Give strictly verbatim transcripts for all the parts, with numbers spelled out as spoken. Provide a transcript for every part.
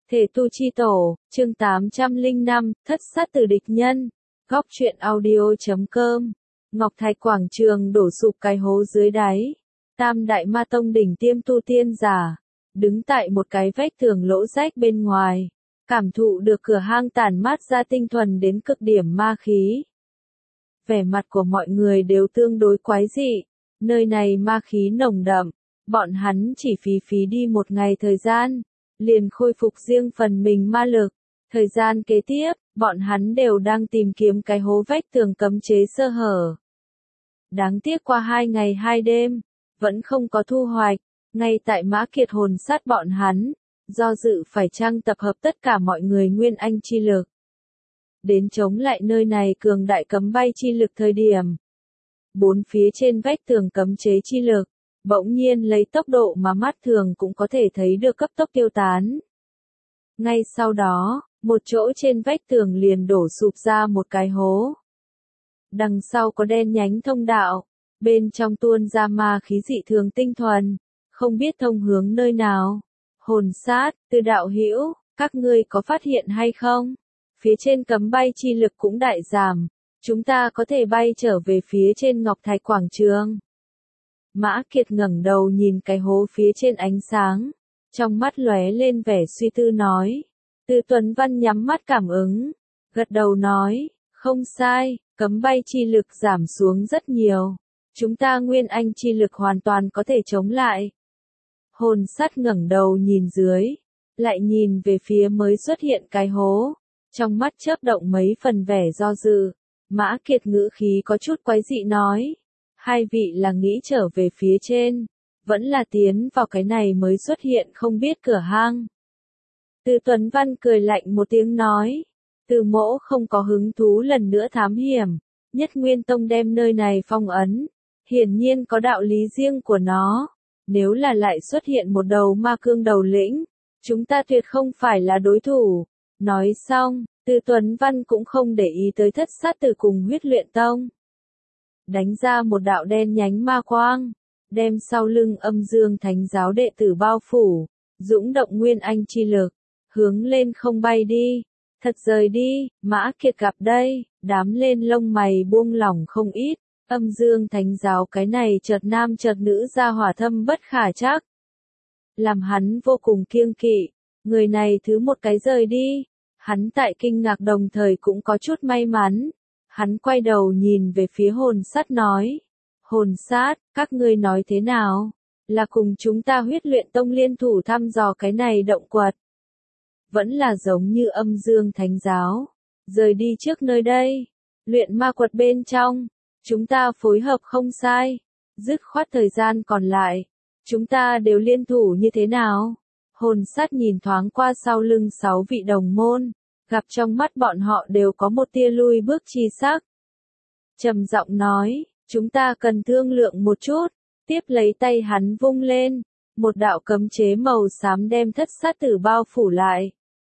Thể tu chi tổ, chương tám trăm lẻ năm, thất sát từ địch nhân. Góc truyện audio chấm com. Ngọc Thạch quảng trường đổ sụp cái hố dưới đáy. Tam đại ma tông đỉnh tiêm tu tiên giả, đứng tại một cái vách tường lỗ rách bên ngoài, cảm thụ được cửa hang tản mát ra tinh thuần đến cực điểm ma khí. Vẻ mặt của mọi người đều tương đối quái dị, nơi này ma khí nồng đậm, bọn hắn chỉ phí phí đi một ngày thời gian, liền khôi phục riêng phần mình ma lực. Thời gian kế tiếp, bọn hắn đều đang tìm kiếm cái hố vách tường cấm chế sơ hở. Đáng tiếc qua hai ngày hai đêm, vẫn không có thu hoạch, ngay tại Mã Kiệt hồn sát bọn hắn, do dự phải chăng tập hợp tất cả mọi người nguyên anh chi lực. Đến chống lại nơi này cường đại cấm bay chi lực thời điểm. Bốn phía trên vách tường cấm chế chi lực, bỗng nhiên lấy tốc độ mà mắt thường cũng có thể thấy được cấp tốc tiêu tán. Ngay sau đó, một chỗ trên vách tường liền đổ sụp ra một cái hố. Đằng sau có đen nhánh thông đạo, bên trong tuôn ra ma khí dị thường tinh thuần, không biết thông hướng nơi nào. Hồn sát, Từ đạo hữu, các ngươi có phát hiện hay không? Phía trên cấm bay chi lực cũng đại giảm, chúng ta có thể bay trở về phía trên Ngọc Thạch quảng trường. Mã Kiệt ngẩng đầu nhìn cái hố phía trên ánh sáng, trong mắt lóe lên vẻ suy tư nói. Từ Tuấn Văn nhắm mắt cảm ứng, gật đầu nói, không sai, cấm bay chi lực giảm xuống rất nhiều. Chúng ta nguyên anh chi lực hoàn toàn có thể chống lại. Hồn sát ngẩng đầu nhìn dưới, lại nhìn về phía mới xuất hiện cái hố, trong mắt chớp động mấy phần vẻ do dự. Mã Kiệt ngữ khí có chút quái dị nói, hai vị là nghĩ trở về phía trên, vẫn là tiến vào cái này mới xuất hiện không biết cửa hang. Từ Tuấn Văn cười lạnh một tiếng nói, Từ mỗ không có hứng thú lần nữa thám hiểm, Nhất Nguyên Tông đem nơi này phong ấn, hiển nhiên có đạo lý riêng của nó, nếu là lại xuất hiện một đầu ma cương đầu lĩnh, chúng ta tuyệt không phải là đối thủ. Nói xong, Từ Tuấn Văn cũng không để ý tới thất sát tử cùng huyết luyện tông. Đánh ra một đạo đen nhánh ma quang, đem sau lưng Âm Dương Thánh giáo đệ tử bao phủ, dũng động nguyên anh chi lực, hướng lên không bay đi, thật rời đi. Mã Kiệt gặp đây, đám lên lông mày buông lỏng không ít, Âm Dương Thánh giáo cái này chợt nam chợt nữ ra hỏa thâm bất khả trắc. Làm hắn vô cùng kiêng kỵ, người này thứ một cái rời đi, hắn tại kinh ngạc đồng thời cũng có chút may mắn. Hắn quay đầu nhìn về phía hồn sát nói, hồn sát, các ngươi nói thế nào? Là cùng chúng ta huyết luyện tông liên thủ thăm dò cái này động quật? Vẫn là giống như Âm Dương Thánh giáo, rời đi trước nơi đây, luyện ma quật bên trong, chúng ta phối hợp không sai, dứt khoát thời gian còn lại, chúng ta đều liên thủ như thế nào? Hồn sát nhìn thoáng qua sau lưng sáu vị đồng môn, gặp trong mắt bọn họ đều có một tia lui bước chi sắc. Trầm giọng nói, chúng ta cần thương lượng một chút, tiếp lấy tay hắn vung lên, một đạo cấm chế màu xám đem thất sát tử bao phủ lại.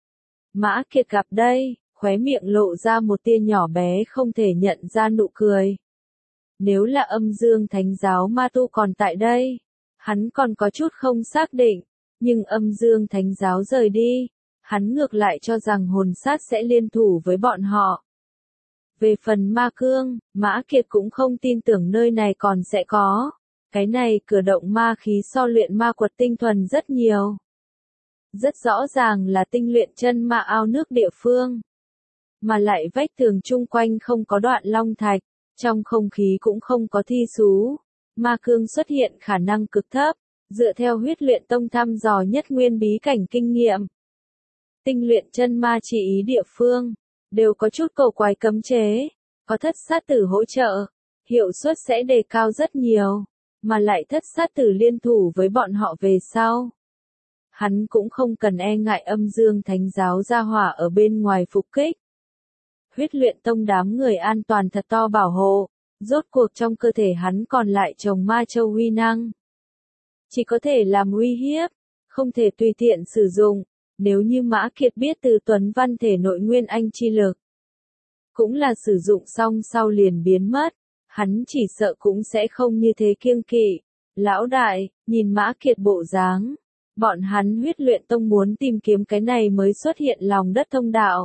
Mã Kiệt gặp đây, khóe miệng lộ ra một tia nhỏ bé không thể nhận ra nụ cười. Nếu là Âm Dương Thánh giáo ma tu còn tại đây, hắn còn có chút không xác định, nhưng Âm Dương Thánh giáo rời đi, hắn ngược lại cho rằng hồn sát sẽ liên thủ với bọn họ. Về phần ma cương, Mã Kiệt cũng không tin tưởng nơi này còn sẽ có. Cái này cửa động ma khí so luyện ma quật tinh thuần rất nhiều. Rất rõ ràng là tinh luyện chân ma ao nước địa phương. Mà lại vách tường chung quanh không có đoạn long thạch, trong không khí cũng không có thi xú. Ma cương xuất hiện khả năng cực thấp, dựa theo huyết luyện tông thăm dò nhất nguyên bí cảnh kinh nghiệm. Tinh luyện chân ma chỉ ý địa phương, đều có chút cầu quái cấm chế, có thất sát tử hỗ trợ, hiệu suất sẽ đề cao rất nhiều, mà lại thất sát tử liên thủ với bọn họ về sau. Hắn cũng không cần e ngại Âm Dương Thánh giáo gia hỏa ở bên ngoài phục kích. Huyết luyện tông đám người an toàn thật to bảo hộ, rốt cuộc trong cơ thể hắn còn lại trồng ma châu huy năng. Chỉ có thể làm uy hiếp, không thể tùy tiện sử dụng. Nếu như Mã Kiệt biết Từ Tuấn Văn thể nội nguyên anh chi lực, cũng là sử dụng xong sau liền biến mất, hắn chỉ sợ cũng sẽ không như thế kiêng kỵ. Lão đại, nhìn Mã Kiệt bộ dáng, Bọn hắn huyết luyện tông muốn tìm kiếm cái này mới xuất hiện lòng đất thông đạo.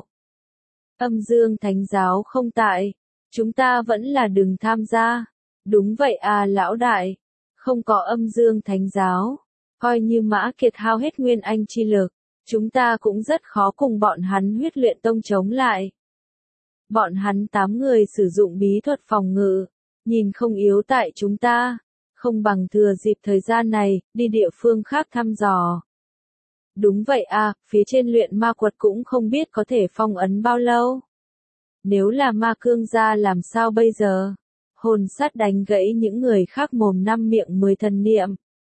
Âm dương thánh giáo không tại, chúng ta vẫn là đừng tham gia. Đúng vậy à lão đại, không có âm dương thánh giáo, coi như Mã Kiệt hao hết nguyên anh chi lực, chúng ta cũng rất khó cùng bọn hắn huyết luyện tông chống lại. Bọn hắn tám người sử dụng bí thuật phòng ngự, nhìn không yếu tại chúng ta, không bằng thừa dịp thời gian này, đi địa phương khác thăm dò. Đúng vậy à, phía trên luyện ma quật cũng không biết có thể phong ấn bao lâu. Nếu là ma cương gia làm sao bây giờ? Hồn sát đánh gãy những người khác mồm năm miệng mười thần niệm.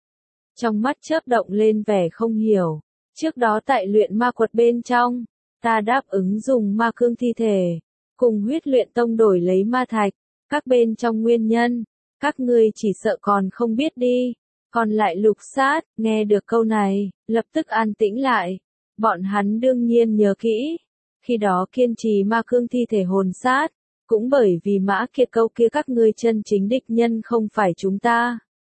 Trong mắt chớp động lên vẻ không hiểu. Trước đó tại luyện ma quật bên trong, ta đáp ứng dùng ma cương thi thể, cùng huyết luyện tông đổi lấy ma thạch, các bên trong nguyên nhân, các ngươi chỉ sợ còn không biết đi. Còn lại lục sát, nghe được câu này, lập tức an tĩnh lại. Bọn hắn đương nhiên nhớ kỹ. Khi đó kiên trì ma cương thi thể hồn sát, cũng bởi vì Mã Kiệt câu kia các ngươi chân chính địch nhân không phải chúng ta.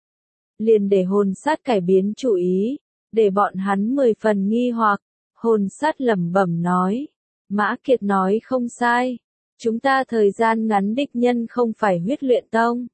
Liền để hồn sát cải biến chủ ý, để bọn hắn mười phần nghi hoặc, hồn sát lẩm bẩm nói. Mã Kiệt nói không sai, chúng ta thời gian ngắn địch nhân không phải huyết luyện tông,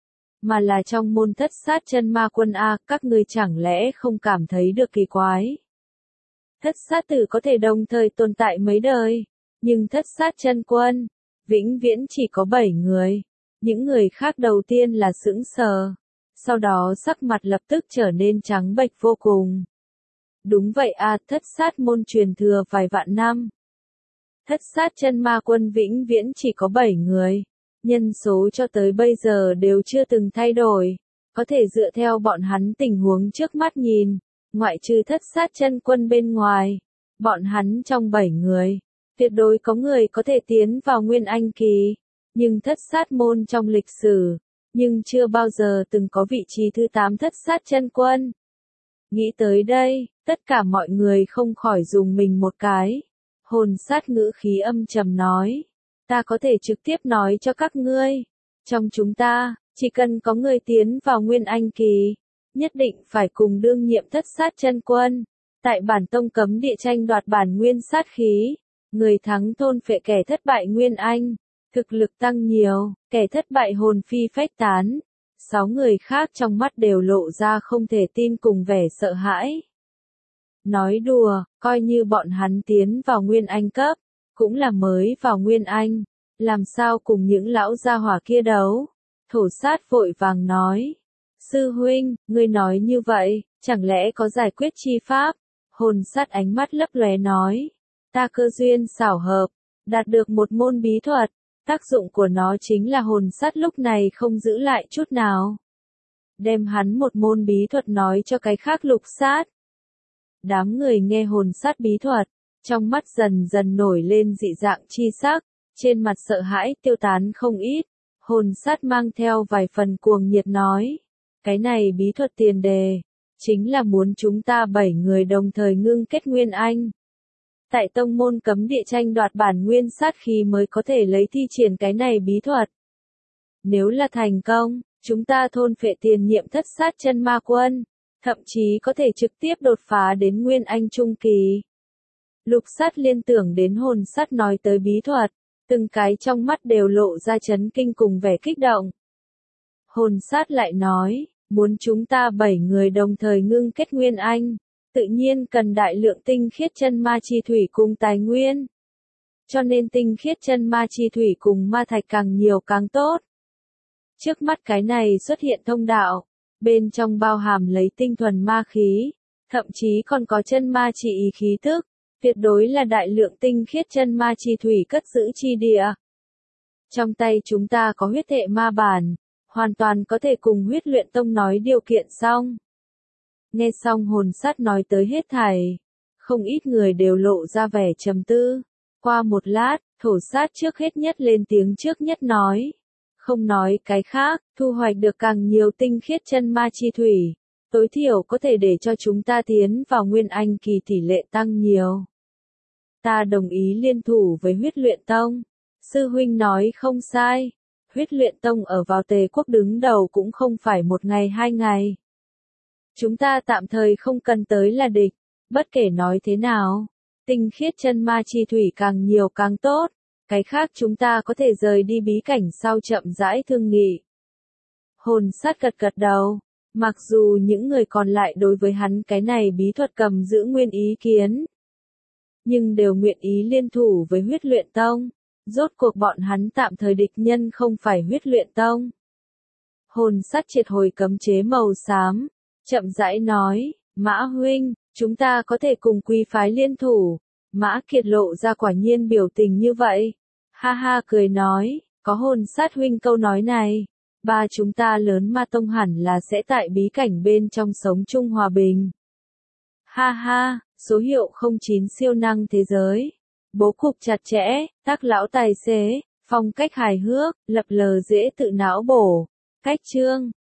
mà là trong môn thất sát chân ma quân A, các ngươi chẳng lẽ không cảm thấy được kỳ quái. Thất sát tử có thể đồng thời tồn tại mấy đời, nhưng thất sát chân quân, vĩnh viễn chỉ có bảy người. Những người khác đầu tiên là sững sờ, sau đó sắc mặt lập tức trở nên trắng bệch vô cùng. Đúng vậy à, thất sát môn truyền thừa vài vạn năm. Thất sát chân ma quân vĩnh viễn chỉ có bảy người. Nhân số cho tới bây giờ đều chưa từng thay đổi. Có thể dựa theo bọn hắn tình huống trước mắt nhìn, ngoại trừ thất sát chân quân bên ngoài, bọn hắn trong bảy người, tuyệt đối có người có thể tiến vào nguyên anh kỳ. Nhưng thất sát môn trong lịch sử, nhưng chưa bao giờ từng có vị trí thứ tám thất sát chân quân. Nghĩ tới đây, tất cả mọi người không khỏi dùng mình một cái. Hồn sát ngữ khí âm trầm nói. Ta có thể trực tiếp nói cho các ngươi. Trong chúng ta, chỉ cần có người tiến vào nguyên anh kỳ, nhất định phải cùng đương nhiệm thất sát chân quân. Tại bản tông cấm địa tranh đoạt bản nguyên sát khí. Người thắng thôn phệ kẻ thất bại nguyên anh. Thực lực tăng nhiều, kẻ thất bại hồn phi phách tán. Sáu người khác trong mắt đều lộ ra không thể tin cùng vẻ sợ hãi. Nói đùa, coi như bọn hắn tiến vào nguyên anh cấp, cũng là mới vào nguyên anh, làm sao cùng những lão gia hỏa kia đấu. Thổ sát vội vàng nói. Sư huynh, ngươi nói như vậy, chẳng lẽ có giải quyết chi pháp? Hồn sát ánh mắt lấp lóe nói. Ta cơ duyên xảo hợp, đạt được một môn bí thuật. Tác dụng của nó chính là hồn sát lúc này không giữ lại chút nào. Đem hắn một môn bí thuật nói cho cái khác lục sát. Đám người nghe hồn sát bí thuật, trong mắt dần dần nổi lên dị dạng chi sắc, trên mặt sợ hãi tiêu tán không ít. Hồn sát mang theo vài phần cuồng nhiệt nói. Cái này bí thuật tiền đề, chính là muốn chúng ta bảy người đồng thời ngưng kết nguyên anh. Tại tông môn cấm địa tranh đoạt bản nguyên sát khí mới có thể lấy thi triển cái này bí thuật. Nếu là thành công, chúng ta thôn phệ tiền nhiệm thất sát chân ma quân, thậm chí có thể trực tiếp đột phá đến nguyên anh trung kỳ. Lục sát liên tưởng đến hồn sát nói tới bí thuật, từng cái trong mắt đều lộ ra chấn kinh cùng vẻ kích động. Hồn sát lại nói, muốn chúng ta bảy người đồng thời ngưng kết nguyên anh, tự nhiên cần đại lượng tinh khiết chân ma chi thủy cùng tài nguyên. Cho nên tinh khiết chân ma chi thủy cùng ma thạch càng nhiều càng tốt. Trước mắt cái này xuất hiện thông đạo, bên trong bao hàm lấy tinh thuần ma khí, thậm chí còn có chân ma chi ý khí tức, tuyệt đối là đại lượng tinh khiết chân ma chi thủy cất giữ chi địa. Trong tay chúng ta có huyết hệ ma bản, hoàn toàn có thể cùng huyết luyện tông nói điều kiện xong. Nghe xong hồn sát nói tới hết thảy, không ít người đều lộ ra vẻ trầm tư. Qua một lát, thổ sát trước hết nhất lên tiếng trước nhất nói. Không nói cái khác, thu hoạch được càng nhiều tinh khiết chân ma chi thủy, tối thiểu có thể để cho chúng ta tiến vào nguyên anh kỳ tỷ lệ tăng nhiều. Ta đồng ý liên thủ với huyết luyện tông. Sư huynh nói không sai, huyết luyện tông ở vào Tề quốc đứng đầu cũng không phải một ngày hai ngày. Chúng ta tạm thời không cần tới là địch. Bất kể nói thế nào, tinh khiết chân ma chi thủy càng nhiều càng tốt. Cái khác chúng ta có thể rời đi bí cảnh sau chậm rãi thương nghị. Hồn sát gật gật đầu. Mặc dù những người còn lại đối với hắn cái này bí thuật cầm giữ nguyên ý kiến, nhưng đều nguyện ý liên thủ với huyết luyện tông. Rốt cuộc bọn hắn tạm thời địch nhân không phải huyết luyện tông. Hồn sát triệt hồi cấm chế màu xám, chậm rãi nói, Mã huynh, chúng ta có thể cùng quy phái liên thủ. Mã Kiệt lộ ra quả nhiên biểu tình như vậy. Ha ha cười nói, có hồn sát huynh câu nói này. Ba chúng ta lớn ma tông hẳn là sẽ tại bí cảnh bên trong sống chung hòa bình. Ha ha, số hiệu không chín siêu năng thế giới. Bố cục chặt chẽ, tác lão tài xế, phong cách hài hước, lập lờ dễ tự não bổ. Cách chương